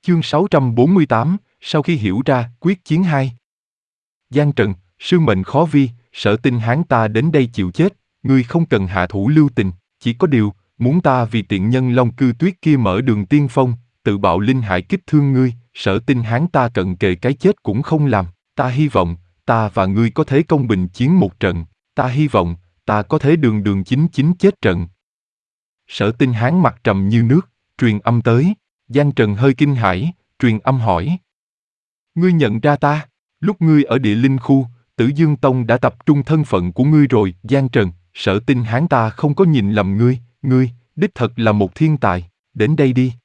Chương 648, sau khi hiểu ra, quyết chiến 2. Giang Trần, sư mệnh khó vi, Sở Tinh Hán ta đến đây chịu chết, ngươi không cần hạ thủ lưu tình, chỉ có điều, muốn ta vì tiện nhân Long Cư Tuyết kia mở đường tiên phong, tự bạo linh hại kích thương ngươi, Sở Tinh Hán ta cận kề cái chết cũng không làm, ta hy vọng, ta và ngươi có thể công bình chiến một trận, ta hy vọng, ta có thể đường đường chính chính chết trận. Sở Tinh Hán mặt trầm như nước, truyền âm tới, Giang Trần hơi kinh hãi, truyền âm hỏi. Ngươi nhận ra ta, lúc ngươi ở địa linh khu, Tử Dương Tông đã tập trung thân phận của ngươi rồi, Giang Trần, Sở Tinh Hán ta không có nhìn lầm ngươi, đích thật là một thiên tài, đến đây đi.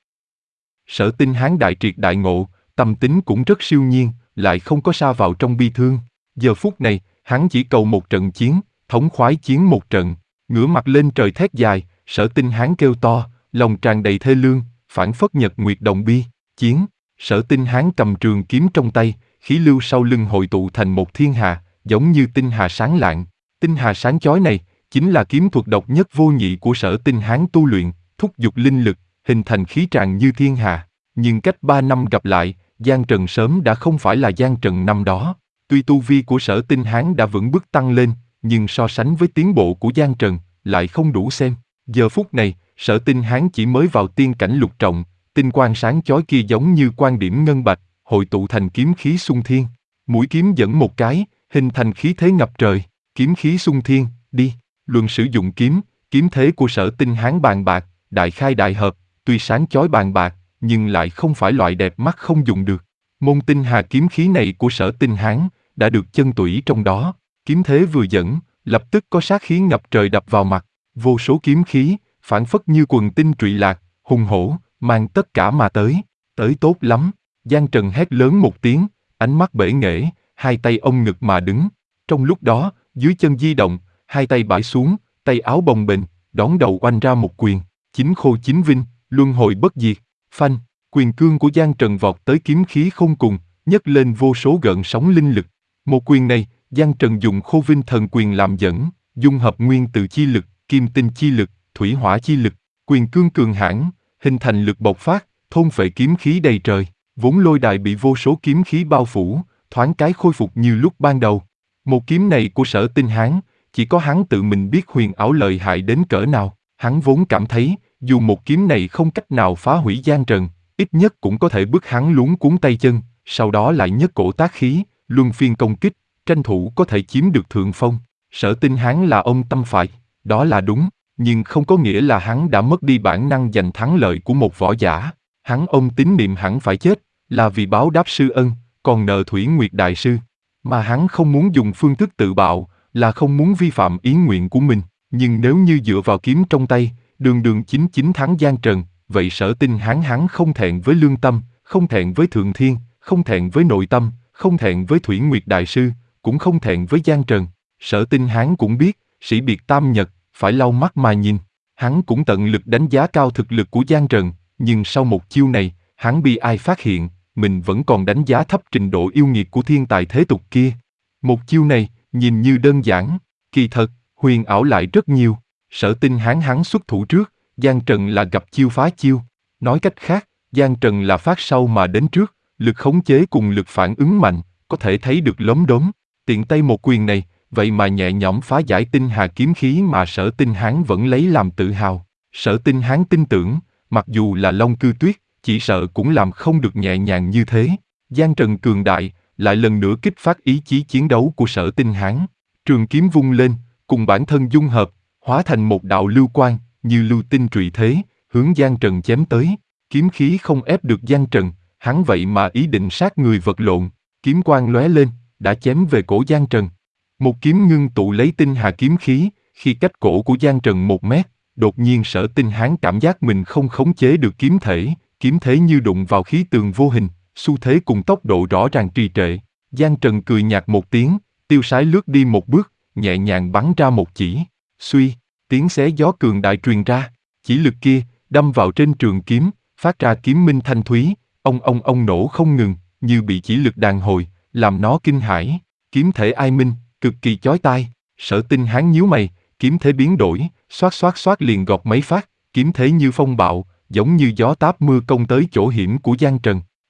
Sở Tinh Hán đại triệt đại ngộ, tâm tính cũng rất siêu nhiên, lại không có sa vào trong bi thương. Giờ phút này, hắn chỉ cầu một trận chiến, thống khoái chiến một trận, ngửa mặt lên trời thét dài, Sở Tinh Hán kêu to, lòng tràn đầy thê lương, phảng phất nhật nguyệt đồng bi, chiến. Sở Tinh Hán cầm trường kiếm trong tay, khí lưu sau lưng hội tụ thành một thiên hà, giống như tinh hà sáng lạng. Tinh hà sáng chói này, chính là kiếm thuật độc nhất vô nhị của Sở Tinh Hán tu luyện, thúc giục linh lực, hình thành khí tràng như thiên hà. Nhưng cách 3 năm gặp lại, Giang Trần sớm đã không phải là Giang Trần năm đó. Tuy tu vi của Sở Tinh Hán đã vững bước tăng lên, nhưng so sánh với tiến bộ của Giang Trần, lại không đủ xem. Giờ phút này, Sở Tinh Hán chỉ mới vào tiên cảnh lục trọng, tinh quang sáng chói kia giống như quan điểm ngân bạch, hội tụ thành kiếm khí xung thiên. Mũi kiếm dẫn một cái, hình thành khí thế ngập trời, kiếm khí xung thiên, đi. Luận sử dụng kiếm, kiếm thế của Sở Tinh Hán bàn bạc, đại khai đại hợp, tuy sáng chói bàn bạc, nhưng lại không phải loại đẹp mắt không dùng được. Môn tinh hà kiếm khí này của Sở Tinh Hán đã được chân tủy trong đó, kiếm thế vừa dẫn, lập tức có sát khí ngập trời đập vào mặt, vô số kiếm khí, phảng phất như quần tinh trụy lạc, hùng hổ, mang tất cả mà tới tốt lắm. Giang Trần hét lớn một tiếng, ánh mắt bể nghệ, hai tay ôm ngực mà đứng. Trong lúc đó, dưới chân di động, hai tay bãi xuống, tay áo bồng bềnh, đón đầu oanh ra một quyền, chính khô chính vinh, luân hồi bất diệt, phanh. Quyền cương của Giang Trần vọt tới kiếm khí không cùng, nhấc lên vô số gợn sóng linh lực. Một quyền này, Giang Trần dùng Khô Vinh Thần Quyền làm dẫn, dung hợp nguyên tử chi lực, kim tinh chi lực, thủy hỏa chi lực, quyền cương cường hãn, hình thành lực bộc phát, thôn phệ kiếm khí đầy trời. Vốn lôi đài bị vô số kiếm khí bao phủ, thoáng cái khôi phục như lúc ban đầu. Một kiếm này của Sở Tinh Hán, chỉ có hắn tự mình biết huyền ảo lợi hại đến cỡ nào. Hắn vốn cảm thấy, dù một kiếm này không cách nào phá hủy Giang Trần, ít nhất cũng có thể bức hắn luống cuống tay chân, sau đó lại nhấc cổ tác khí, luân phiên công kích, tranh thủ có thể chiếm được thượng phong. Sở Tinh Hán là ông tâm phải, đó là đúng, nhưng không có nghĩa là hắn đã mất đi bản năng giành thắng lợi của một võ giả. Hắn ôm tín niệm hẳn phải chết, là vì báo đáp sư ân, còn nợ Thủy Nguyệt Đại Sư. Mà hắn không muốn dùng phương thức tự bạo, là không muốn vi phạm ý nguyện của mình. Nhưng nếu như dựa vào kiếm trong tay, đường đường chính chính thắng Giang Trần, vậy Sở Tinh Hán hắn không thẹn với lương tâm, không thẹn với Thượng Thiên, không thẹn với nội tâm, không thẹn với Thủy Nguyệt Đại Sư, cũng không thẹn với Giang Trần. Sở Tinh Hán cũng biết, sĩ biệt tam nhật, phải lau mắt mà nhìn. Hắn cũng tận lực đánh giá cao thực lực của Giang Trần, nhưng sau một chiêu này, hắn bi ai phát hiện, mình vẫn còn đánh giá thấp trình độ yêu nghiệt của thiên tài thế tục kia. Một chiêu này, nhìn như đơn giản, kỳ thật, huyền ảo lại rất nhiều. Sở Tinh Hán hắn xuất thủ trước, Giang Trần là gặp chiêu phá chiêu. Nói cách khác, Giang Trần là phát sau mà đến trước, lực khống chế cùng lực phản ứng mạnh, có thể thấy được lốm đốm. Tiện tay một quyền này, vậy mà nhẹ nhõm phá giải tinh hà kiếm khí mà Sở Tinh Hán vẫn lấy làm tự hào. Sở Tinh Hán tin tưởng, mặc dù là Long Cư Tuyết, chỉ sợ cũng làm không được nhẹ nhàng như thế. Giang Trần cường đại, lại lần nữa kích phát ý chí chiến đấu của Sở Tinh Hán. Trường kiếm vung lên, cùng bản thân dung hợp, hóa thành một đạo lưu quang, như lưu tinh trụy thế, hướng Giang Trần chém tới. Kiếm khí không ép được Giang Trần, hắn vậy mà ý định sát người vật lộn. Kiếm quang lóe lên, đã chém về cổ Giang Trần. Một kiếm ngưng tụ lấy tinh hà kiếm khí, khi cách cổ của Giang Trần 1 mét, đột nhiên Sở Tinh Hán cảm giác mình không khống chế được kiếm thế như đụng vào khí tường vô hình, xu thế cùng tốc độ rõ ràng trì trệ. Giang Trần cười nhạt một tiếng, tiêu sái lướt đi một bước, nhẹ nhàng bắn ra một chỉ. Suy, tiếng xé gió cường đại truyền ra, chỉ lực kia đâm vào trên trường kiếm, phát ra kiếm minh thanh thúy, ông nổ không ngừng, như bị chỉ lực đàn hồi, làm nó kinh hãi. Kiếm thể ai minh, cực kỳ chói tai. Sở Tinh Hán nhíu mày, kiếm thế biến đổi, xoát liền gọt mấy phát, kiếm thế như phong bạo, giống như gió táp mưa công tới chỗ hiểm của Giang Trần.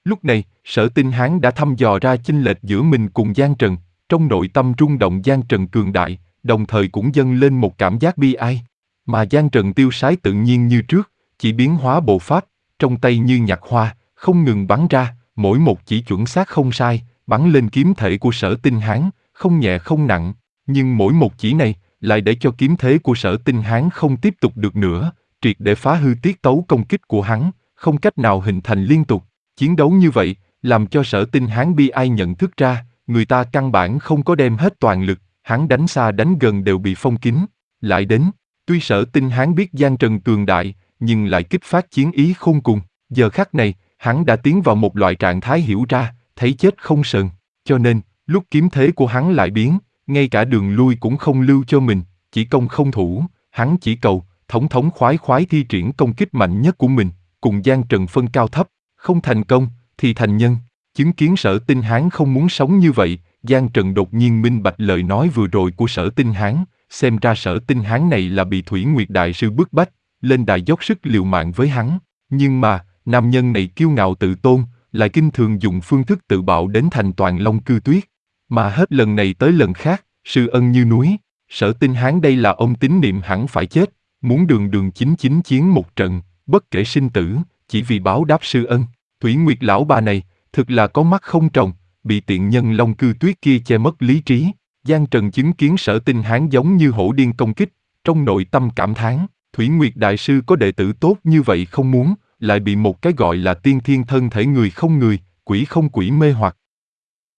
Lúc này, Sở Tinh Hán đã thăm dò ra chênh lệch giữa mình cùng Giang Trần, trong nội tâm rung động Giang Trần cường đại, đồng thời cũng dâng lên một cảm giác bi ai. Mà Giang Trần tiêu sái tự nhiên như trước, chỉ biến hóa bộ pháp, trong tay như nhạc hoa, không ngừng bắn ra, mỗi một chỉ chuẩn xác không sai, bắn lên kiếm thể của Sở Tinh Hán, không nhẹ không nặng, nhưng mỗi một chỉ này lại để cho kiếm thế của Sở Tinh Hán không tiếp tục được nữa, triệt để phá hư tiết tấu công kích của hắn, không cách nào hình thành liên tục. Chiến đấu như vậy, làm cho Sở Tinh Hán bi ai nhận thức ra, người ta căn bản không có đem hết toàn lực, hắn đánh xa đánh gần đều bị phong kín. Lại đến, tuy Sở Tinh Hán biết Giang Trần cường đại, nhưng lại kích phát chiến ý khôn cùng. Giờ khắc này, hắn đã tiến vào một loại trạng thái hiểu ra, thấy chết không sờn. Cho nên, lúc kiếm thế của hắn lại biến, ngay cả đường lui cũng không lưu cho mình, chỉ công không thủ, hắn chỉ cầu, thống thống khoái khoái thi triển công kích mạnh nhất của mình, cùng Giang Trần phân cao thấp, không thành công, thì thành nhân. Chứng kiến Sở Tinh Hán không muốn sống như vậy, Giang Trần đột nhiên minh bạch lời nói vừa rồi của Sở Tinh Hán, xem ra Sở Tinh Hán này là bị Thủy Nguyệt Đại Sư bức bách, lên đài dốc sức liều mạng với hắn. Nhưng mà, nam nhân này kiêu ngạo tự tôn, lại kinh thường dùng phương thức tự bạo đến thành toàn Long Cư Tuyết. Mà hết lần này tới lần khác, sư ân như núi, Sở Tinh Hán đây là ông tín niệm hẳn phải chết, muốn đường đường chính chính chiến một trận, bất kể sinh tử, chỉ vì báo đáp sư ân. Thủy Nguyệt lão bà này, thực là có mắt không tròng, bị tiện nhân Long Cư Tuyết kia che mất lý trí. Giang Trần chứng kiến Sở Tinh Hán giống như hổ điên công kích, trong nội tâm cảm thán, Thủy Nguyệt Đại Sư có đệ tử tốt như vậy không muốn, lại bị một cái gọi là tiên thiên thân thể người không người, quỷ không quỷ mê hoặc.